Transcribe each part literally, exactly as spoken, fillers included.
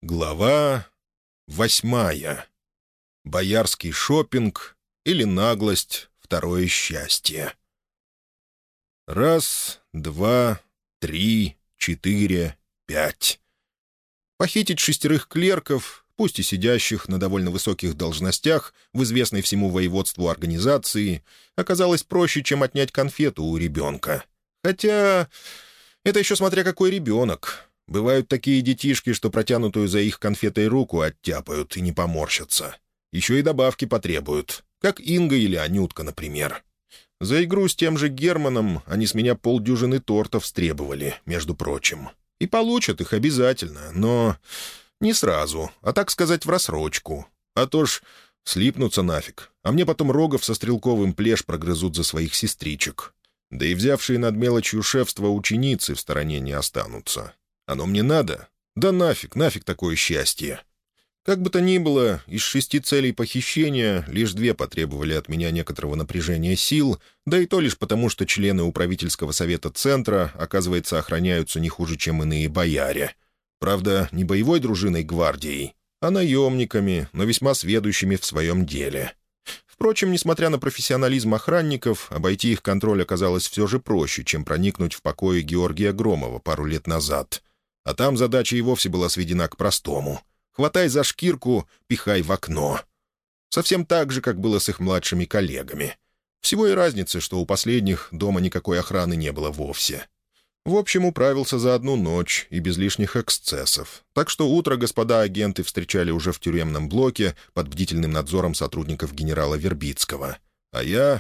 Глава восьмая. Боярский шопинг или наглость — второе счастье. Раз, два, три, четыре, пять. Похитить шестерых клерков, пусть и сидящих на довольно высоких должностях в известной всему воеводству организации, оказалось проще, чем отнять конфету у ребенка. Хотя это еще смотря какой ребенок. Бывают такие детишки, что протянутую за их конфетой руку оттяпают и не поморщатся. Еще и добавки потребуют, как Инга или Анютка, например. За игру с тем же Германом они с меня полдюжины тортов стребовали, между прочим. И получат их обязательно, но не сразу, а, так сказать, в рассрочку. А то ж слипнутся нафиг, а мне потом Рогов со Стрелковым плешь прогрызут за своих сестричек. Да и взявшие над мелочью шефства ученицы в стороне не останутся. Оно мне надо? Да нафиг, нафиг такое счастье. Как бы то ни было, из шести целей похищения лишь две потребовали от меня некоторого напряжения сил, да и то лишь потому, что члены управительского совета Центра, оказывается, охраняются не хуже, чем иные бояре. Правда, не боевой дружиной гвардией, а наемниками, но весьма сведущими в своем деле. Впрочем, несмотря на профессионализм охранников, обойти их контроль оказалось все же проще, чем проникнуть в покои Георгия Громова пару лет назад. А там задача и вовсе была сведена к простому. Хватай за шкирку, пихай в окно. Совсем так же, как было с их младшими коллегами. Всего и разницы, что у последних дома никакой охраны не было вовсе. В общем, управился за одну ночь и без лишних эксцессов. Так что утро господа агенты встречали уже в тюремном блоке под бдительным надзором сотрудников генерала Вербицкого. А я...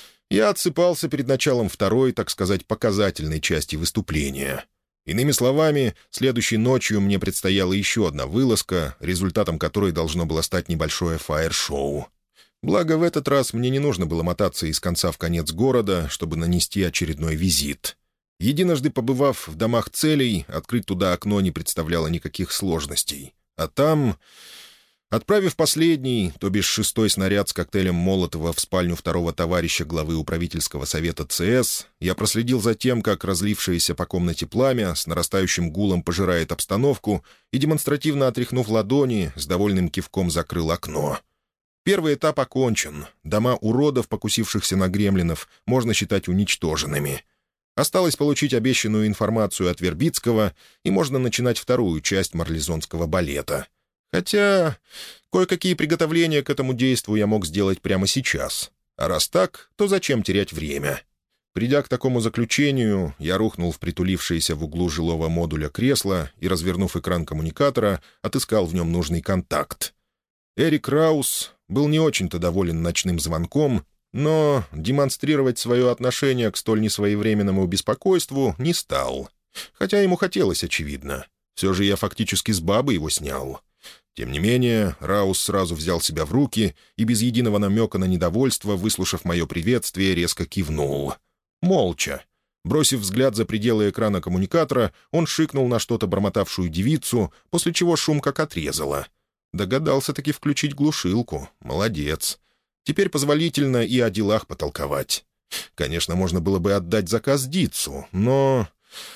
Я отсыпался перед началом второй, так сказать, показательной части выступления. Иными словами, следующей ночью мне предстояла еще одна вылазка, результатом которой должно было стать небольшое фаер-шоу. Благо, в этот раз мне не нужно было мотаться из конца в конец города, чтобы нанести очередной визит. Единожды побывав в домах целей, открыть туда окно не представляло никаких сложностей. А там... Отправив последний, то бишь шестой снаряд с коктейлем Молотова в спальню второго товарища главы управительского совета ЦС, я проследил за тем, как разлившееся по комнате пламя с нарастающим гулом пожирает обстановку и, демонстративно отряхнув ладони, с довольным кивком закрыл окно. Первый этап окончен. Дома уродов, покусившихся на гремлинов, можно считать уничтоженными. Осталось получить обещанную информацию от Вербицкого, и можно начинать вторую часть марлезонского балета. Хотя кое-какие приготовления к этому действу я мог сделать прямо сейчас. А раз так, то зачем терять время? Придя к такому заключению, я рухнул в притулившееся в углу жилого модуля кресло и, развернув экран коммуникатора, отыскал в нем нужный контакт. Эрик Раус был не очень-то доволен ночным звонком, но демонстрировать свое отношение к столь несвоевременному беспокойству не стал. Хотя ему хотелось, очевидно. Все же я фактически с бабы его снял. Тем не менее, Раус сразу взял себя в руки и без единого намека на недовольство, выслушав мое приветствие, резко кивнул. Молча. Бросив взгляд за пределы экрана коммуникатора, он шикнул на что-то бормотавшую девицу, после чего шум как отрезало. Догадался-таки включить глушилку. Молодец. Теперь позволительно и о делах потолковать. Конечно, можно было бы отдать заказ Дицу, но...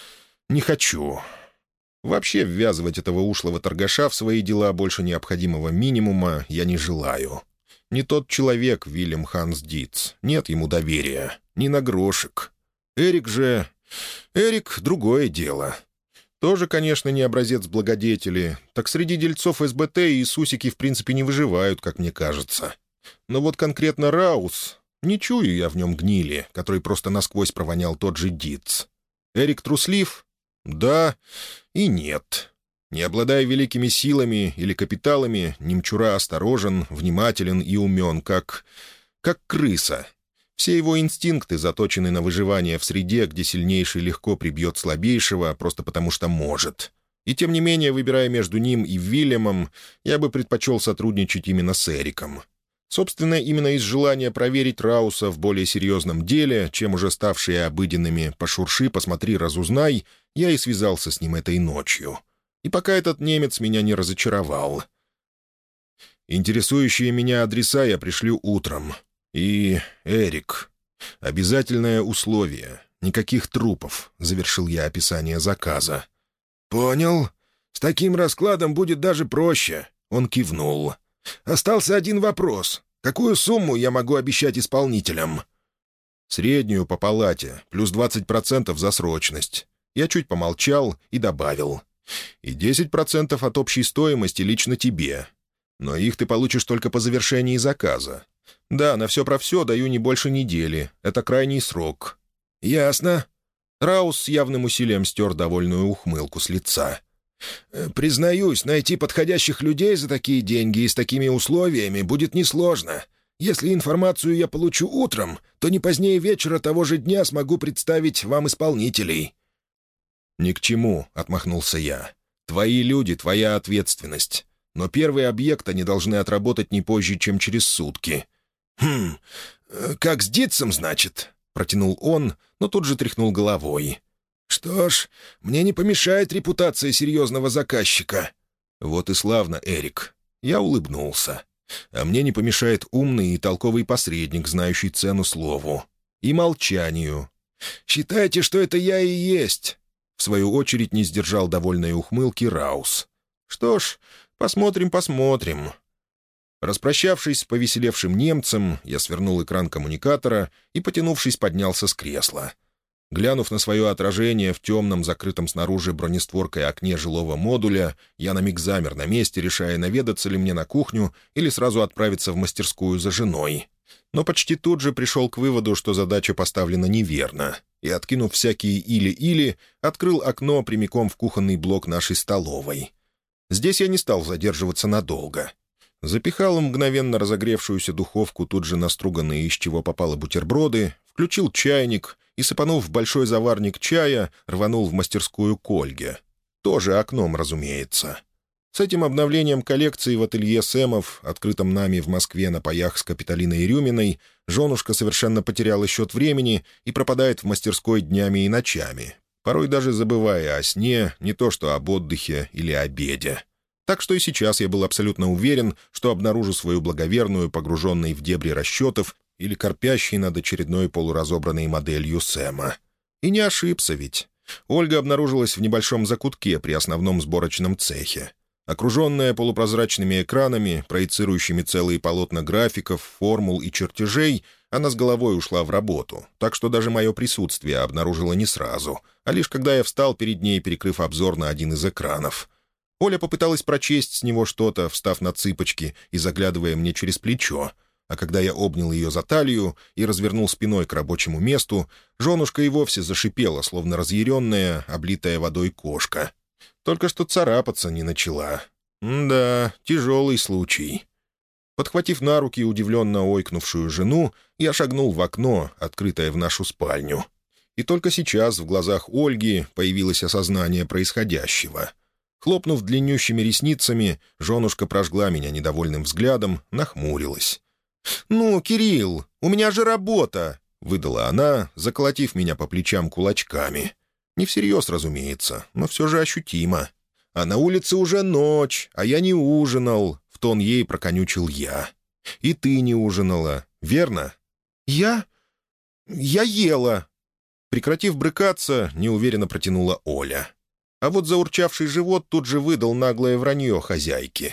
не хочу. Вообще ввязывать этого ушлого торгаша в свои дела больше необходимого минимума я не желаю. Не тот человек Вильям Ханс Диц. Нет ему доверия. Ни на грошек. Эрик же... Эрик — другое дело. Тоже, конечно, не образец благодетели. Так среди дельцов СБТ и Иисусики в принципе не выживают, как мне кажется. Но вот конкретно Раус... Не чую я в нем гнили, который просто насквозь провонял тот же Диц. Эрик труслив? Да и нет. Не обладая великими силами или капиталами, Немчура осторожен, внимателен и умен, как... как крыса. Все его инстинкты заточены на выживание в среде, где сильнейший легко прибьет слабейшего, просто потому что может. И тем не менее, выбирая между ним и Вильямом, я бы предпочел сотрудничать именно с Эриком. Собственно, именно из желания проверить Рауса в более серьезном деле, чем уже ставшие обыденными «пошурши, посмотри, разузнай», я и связался с ним этой ночью. И пока этот немец меня не разочаровал. Интересующие меня адреса я пришлю утром. И, Эрик, обязательное условие — никаких трупов, — завершил я описание заказа. «Понял?» — «С таким раскладом будет даже проще», — он кивнул. «Остался один вопрос. Какую сумму я могу обещать исполнителям?» «Среднюю по палате, плюс двадцать процентов за срочность». Я чуть помолчал и добавил. «И десять процентов от общей стоимости лично тебе. Но их ты получишь только по завершении заказа. Да, на все про все даю не больше недели. Это крайний срок». «Ясно». Раус с явным усилием стер довольную ухмылку с лица. «Признаюсь, найти подходящих людей за такие деньги и с такими условиями будет несложно. Если информацию я получу утром, то не позднее вечера того же дня смогу представить вам исполнителей». «Ни к чему», — отмахнулся я. «Твои люди — твоя ответственность. Но первый объект они должны отработать не позже, чем через сутки». «Хм, как с Дитсом, значит?» — протянул он, но тут же тряхнул головой. «Что ж, мне не помешает репутация серьезного заказчика». «Вот и славно, Эрик». Я улыбнулся. «А мне не помешает умный и толковый посредник, знающий цену слову. И молчанию». «Считайте, что это я и есть». В свою очередь не сдержал довольной ухмылки Раус. «Что ж, посмотрим, посмотрим». Распрощавшись с повеселевшим немцем, я свернул экран коммуникатора и, потянувшись, поднялся с кресла. Глянув на свое отражение в темном, закрытом снаружи бронестворкой окне жилого модуля, я на миг замер на месте, решая, наведаться ли мне на кухню или сразу отправиться в мастерскую за женой. Но почти тут же пришел к выводу, что задача поставлена неверно, и, откинув всякие или-или, открыл окно прямиком в кухонный блок нашей столовой. Здесь я не стал задерживаться надолго. Запихал в мгновенно разогревшуюся духовку тут же наструганные, из чего попало, бутерброды, включил чайник и, сыпанув в большой заварник чая, рванул в мастерскую к Ольге. Тоже окном, разумеется. С этим обновлением коллекции в ателье Сэмов, открытом нами в Москве на паях с Капитолиной Рюминой, женушка совершенно потеряла счет времени и пропадает в мастерской днями и ночами, порой даже забывая о сне, не то что об отдыхе или обеде. Так что и сейчас я был абсолютно уверен, что обнаружу свою благоверную, погруженной в дебри расчетов или корпящей над очередной полуразобранной моделью Сэма. И не ошибся ведь. Ольга обнаружилась в небольшом закутке при основном сборочном цехе. Окруженная полупрозрачными экранами, проецирующими целые полотна графиков, формул и чертежей, она с головой ушла в работу, так что даже мое присутствие обнаружила не сразу, а лишь когда я встал перед ней, перекрыв обзор на один из экранов. Оля попыталась прочесть с него что-то, встав на цыпочки и заглядывая мне через плечо, а когда я обнял ее за талию и развернул спиной к рабочему месту, женушка и вовсе зашипела, словно разъяренная, облитая водой кошка. Только что царапаться не начала. М-да, тяжелый случай. Подхватив на руки удивленно ойкнувшую жену, я шагнул в окно, открытое в нашу спальню. И только сейчас в глазах Ольги появилось осознание происходящего. Хлопнув длиннющими ресницами, женушка прожгла меня недовольным взглядом, нахмурилась. «Ну, Кирилл, у меня же работа!» — выдала она, заколотив меня по плечам кулачками. Не всерьез, разумеется, но все же ощутимо. «А на улице уже ночь, а я не ужинал», — в тон ей проконючил я. «И ты не ужинала, верно?» «Я? Я ела!» Прекратив брыкаться, неуверенно протянула Оля. А вот заурчавший живот тут же выдал наглое вранье хозяйки.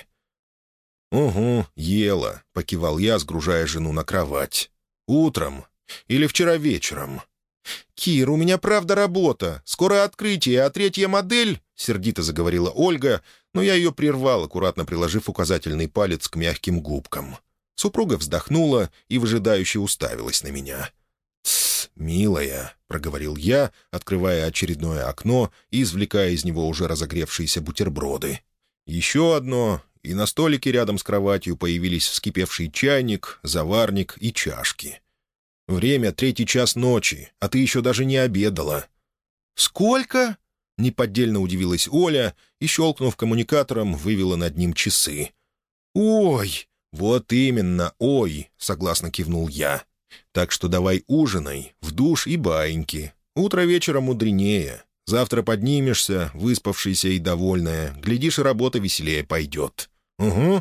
«Угу, ела», — покивал я, сгружая жену на кровать. «Утром или вчера вечером?» «Кир, у меня правда работа. Скоро открытие, а третья модель...» — сердито заговорила Ольга, но я ее прервал, аккуратно приложив указательный палец к мягким губкам. Супруга вздохнула и выжидающе уставилась на меня. «Тсс, милая», — проговорил я, открывая очередное окно и извлекая из него уже разогревшиеся бутерброды. Еще одно, и на столике рядом с кроватью появились вскипевший чайник, заварник и чашки. «Время третий час ночи, а ты еще даже не обедала». «Сколько?» — неподдельно удивилась Оля и, щелкнув коммуникатором, вывела над ним часы. «Ой!» «Вот именно, ой!» — согласно кивнул я. «Так что давай ужинай, в душ и баиньки. Утро вечера мудренее. Завтра поднимешься, выспавшаяся и довольная. Глядишь, и работа веселее пойдет». «Угу».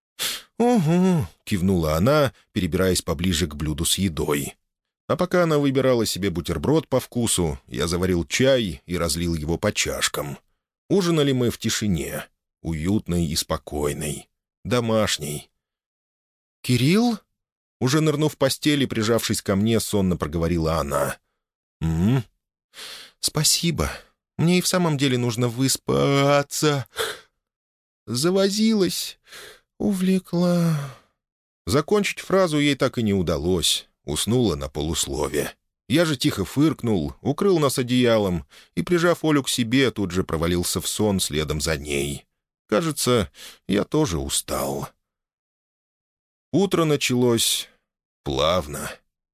«Угу», — кивнула она, перебираясь поближе к блюду с едой. А пока она выбирала себе бутерброд по вкусу, я заварил чай и разлил его по чашкам. Ужинали мы в тишине, уютной и спокойной, домашней. «Кирилл?» Уже нырнув в постель и прижавшись ко мне, сонно проговорила она. «М-м? Спасибо. Мне и в самом деле нужно выспаться. Завозилась, увлекла». Закончить фразу ей так и не удалось. Уснула на полуслове. Я же тихо фыркнул, укрыл нас одеялом и, прижав Олю к себе, тут же провалился в сон следом за ней. Кажется, я тоже устал. Утро началось плавно,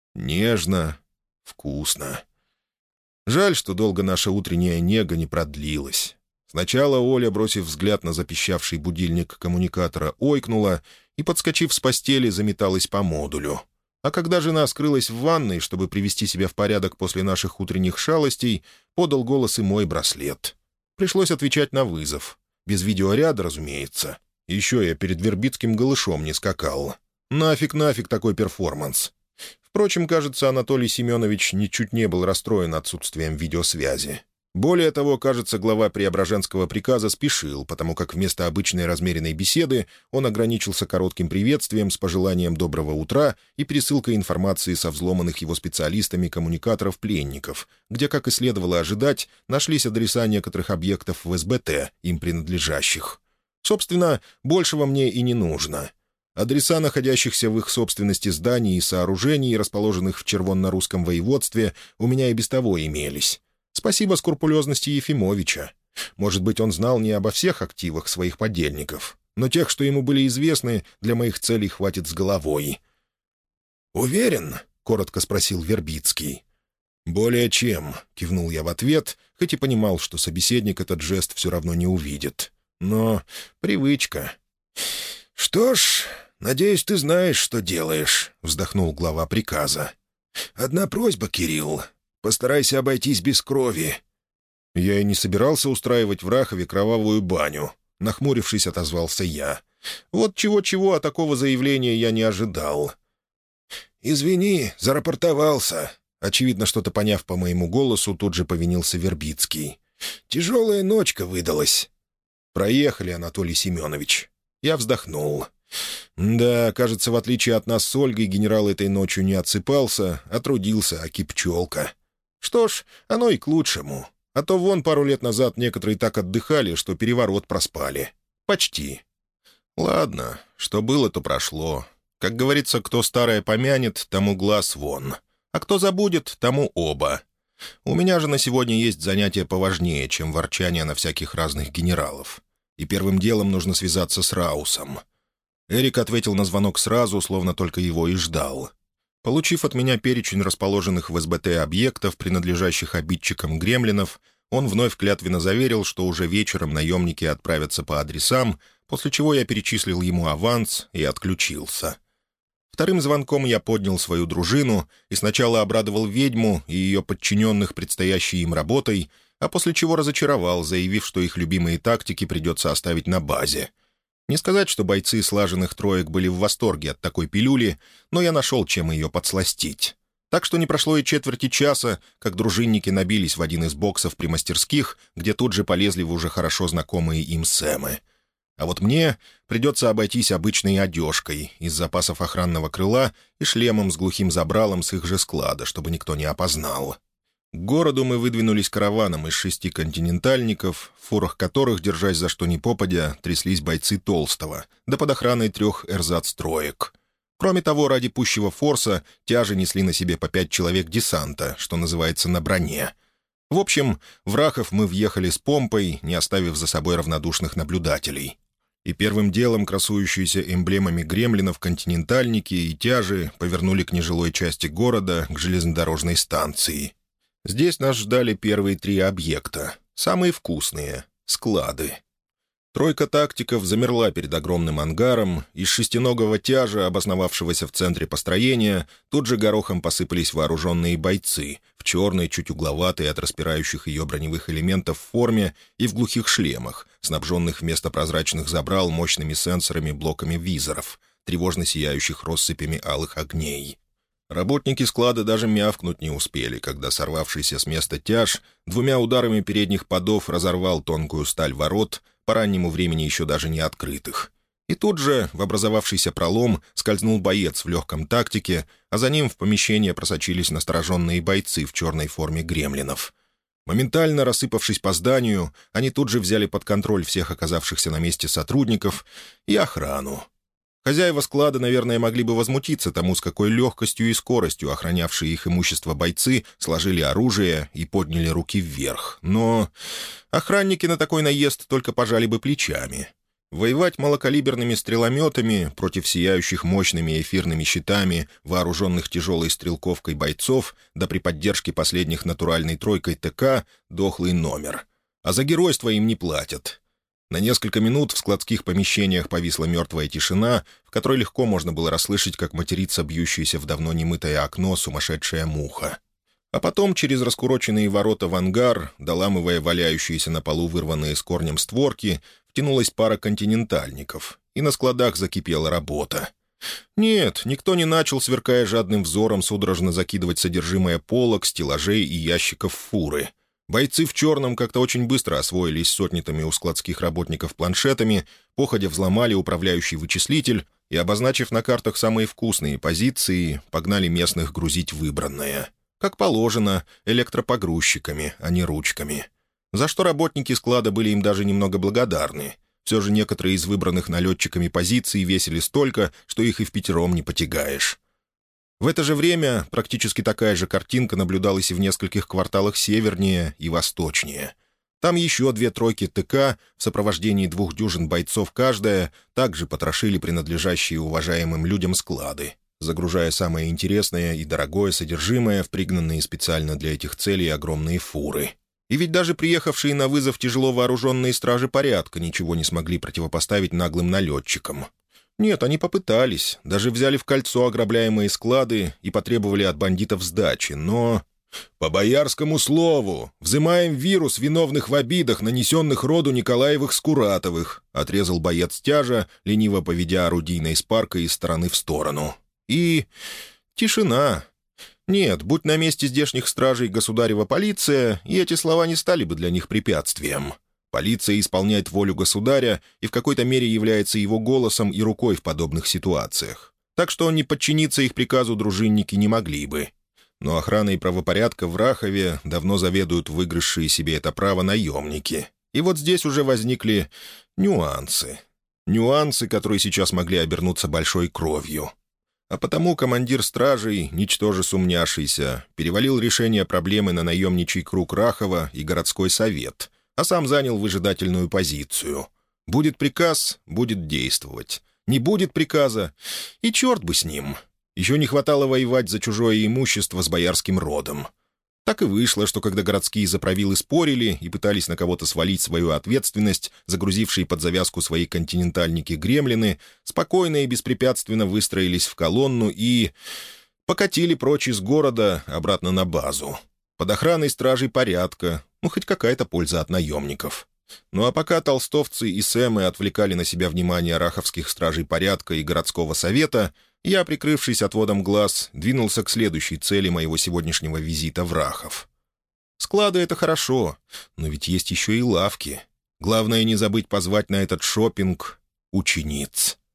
нежно, вкусно. Жаль, что долго наша утренняя нега не продлилась. Сначала Оля, бросив взгляд на запищавший будильник коммуникатора, ойкнула и, подскочив с постели, заметалась по модулю. А когда жена скрылась в ванной, чтобы привести себя в порядок после наших утренних шалостей, подал голос и мой браслет. Пришлось отвечать на вызов. Без видеоряда, разумеется. Еще я перед Вербицким голышом не скакал. Нафиг, нафиг такой перформанс. Впрочем, кажется, Анатолий Семенович ничуть не был расстроен отсутствием видеосвязи. Более того, кажется, глава Преображенского приказа спешил, потому как вместо обычной размеренной беседы он ограничился коротким приветствием с пожеланием доброго утра и пересылкой информации со взломанных его специалистами коммуникаторов пленников, где, как и следовало ожидать, нашлись адреса некоторых объектов в эс бэ тэ, им принадлежащих. Собственно, большего мне и не нужно. Адреса находящихся в их собственности зданий и сооружений, расположенных в Червонно-Русском воеводстве, у меня и без того имелись. Спасибо скрупулезности Ефимовича. Может быть, он знал не обо всех активах своих подельников, но тех, что ему были известны, для моих целей хватит с головой. «Уверен?» — коротко спросил Вербицкий. «Более чем», — кивнул я в ответ, хоть и понимал, что собеседник этот жест все равно не увидит. Но привычка. «Что ж, надеюсь, ты знаешь, что делаешь», — вздохнул глава приказа. «Одна просьба, Кирилл. Постарайся обойтись без крови». «Я и не собирался устраивать в Рахове кровавую баню», — нахмурившись, отозвался я. «Вот чего-чего, а такого заявления я не ожидал». «Извини, зарапортовался». Очевидно, что-то поняв по моему голосу, тут же повинился Вербицкий. «Тяжелая ночка выдалась». «Проехали, Анатолий Семенович». Я вздохнул. Да, кажется, в отличие от нас с Ольгой, генерал этой ночью не отсыпался, а трудился, аки пчелка. Что ж, оно и к лучшему. А то вон пару лет назад некоторые так отдыхали, что переворот проспали. Почти. Ладно, что было, то прошло. Как говорится, кто старое помянет, тому глаз вон. А кто забудет, тому оба. У меня же на сегодня есть занятие поважнее, чем ворчание на всяких разных генералов. И первым делом нужно связаться с Раусом. Эрик ответил на звонок сразу, словно только его и ждал. Получив от меня перечень расположенных в эс бэ тэ объектов, принадлежащих обидчикам гремлинов, он вновь клятвенно заверил, что уже вечером наемники отправятся по адресам, после чего я перечислил ему аванс и отключился. Вторым звонком я поднял свою дружину и сначала обрадовал ведьму и ее подчиненных предстоящей им работой, а после чего разочаровал, заявив, что их любимые тактики придется оставить на базе. Не сказать, что бойцы слаженных троек были в восторге от такой пилюли, но я нашел, чем ее подсластить. Так что не прошло и четверти часа, как дружинники набились в один из боксов при мастерских, где тут же полезли в уже хорошо знакомые им сэмы. А вот мне придется обойтись обычной одежкой из запасов охранного крыла и шлемом с глухим забралом с их же склада, чтобы никто не опознал. К городу мы выдвинулись караваном из шести континентальников, в фурах которых, держась за что ни попадя, тряслись бойцы Толстого, да под охраной трех эрзац-троек. Кроме того, ради пущего форса тяжи несли на себе по пять человек десанта, что называется, на броне. В общем, в Рахов мы въехали с помпой, не оставив за собой равнодушных наблюдателей. И первым делом красующиеся эмблемами гремлинов континентальники и тяжи повернули к нежилой части города, к железнодорожной станции. Здесь нас ждали первые три объекта, самые вкусные — склады. Тройка тактиков замерла перед огромным ангаром, из шестиногого тяжа, обосновавшегося в центре построения, тут же горохом посыпались вооруженные бойцы в черной, чуть угловатой от распирающих ее броневых элементов форме и в глухих шлемах, снабженных вместо прозрачных забрал мощными сенсорами блоками визоров, тревожно сияющих россыпями алых огней. Работники склада даже мявкнуть не успели, когда сорвавшийся с места тяж двумя ударами передних подов разорвал тонкую сталь ворот, по раннему времени еще даже не открытых. И тут же в образовавшийся пролом скользнул боец в легком тактике, а за ним в помещение просочились настороженные бойцы в черной форме гремлинов. Моментально рассыпавшись по зданию, они тут же взяли под контроль всех оказавшихся на месте сотрудников и охрану. Хозяева склада, наверное, могли бы возмутиться тому, с какой легкостью и скоростью охранявшие их имущество бойцы сложили оружие и подняли руки вверх. Но охранники на такой наезд только пожали бы плечами. Воевать малокалиберными стрелометами против сияющих мощными эфирными щитами, вооруженных тяжелой стрелковкой бойцов, да при поддержке последних натуральной тройкой ТК — дохлый номер. А за геройство им не платят. На несколько минут в складских помещениях повисла мертвая тишина, в которой легко можно было расслышать, как матерится бьющаяся в давно немытое окно сумасшедшая муха. А потом через раскуроченные ворота в ангар, доламывая валяющиеся на полу вырванные с корнем створки, втянулась пара континентальников, и на складах закипела работа. Нет, никто не начал, сверкая жадным взором, судорожно закидывать содержимое полок, стеллажей и ящиков в фуры. Бойцы в черном как-то очень быстро освоились с отнятыми у складских работников планшетами, походя взломали управляющий вычислитель и, обозначив на картах самые вкусные позиции, погнали местных грузить выбранное. Как положено, электропогрузчиками, а не ручками. За что работники склада были им даже немного благодарны. Все же некоторые из выбранных налетчиками позиций весили столько, что их и впятером не потягаешь. В это же время практически такая же картинка наблюдалась и в нескольких кварталах севернее и восточнее. Там еще две тройки ТК в сопровождении двух дюжин бойцов каждая также потрошили принадлежащие уважаемым людям склады, загружая самое интересное и дорогое содержимое в пригнанные специально для этих целей огромные фуры. И ведь даже приехавшие на вызов тяжело вооруженные стражи порядка ничего не смогли противопоставить наглым налетчикам. Нет, они попытались, даже взяли в кольцо ограбляемые склады и потребовали от бандитов сдачи, но... «По боярскому слову, взымаем вирус виновных в обидах, нанесенных роду Николаевых-Скуратовых», — отрезал боец тяжа, лениво поведя орудийной спаркой из стороны в сторону. И... тишина. Нет, будь на месте здешних стражей государева полиция, и эти слова не стали бы для них препятствием. Полиция исполняет волю государя и в какой-то мере является его голосом и рукой в подобных ситуациях. Так что не подчиниться их приказу дружинники не могли бы. Но охраной правопорядка в Рахове давно заведуют выигравшие себе это право наемники. И вот здесь уже возникли нюансы. Нюансы, которые сейчас могли обернуться большой кровью. А потому командир стражей, ничтоже сумняшийся, перевалил решение проблемы на наемничий круг Рахова и городской совет, а сам занял выжидательную позицию. Будет приказ — будет действовать. Не будет приказа — и черт бы с ним. Еще не хватало воевать за чужое имущество с боярским родом. Так и вышло, что когда городские заправилы спорили и пытались на кого-то свалить свою ответственность, загрузившие под завязку свои континентальники гремлины, спокойно и беспрепятственно выстроились в колонну и... покатили прочь из города обратно на базу. Под охраной стражей порядка, ну, хоть какая-то польза от наемников. Ну а пока толстовцы и сэмы отвлекали на себя внимание раховских стражей порядка и городского совета, я, прикрывшись отводом глаз, двинулся к следующей цели моего сегодняшнего визита в Рахов. Склады — это хорошо, но ведь есть еще и лавки. Главное не забыть позвать на этот шопинг учениц.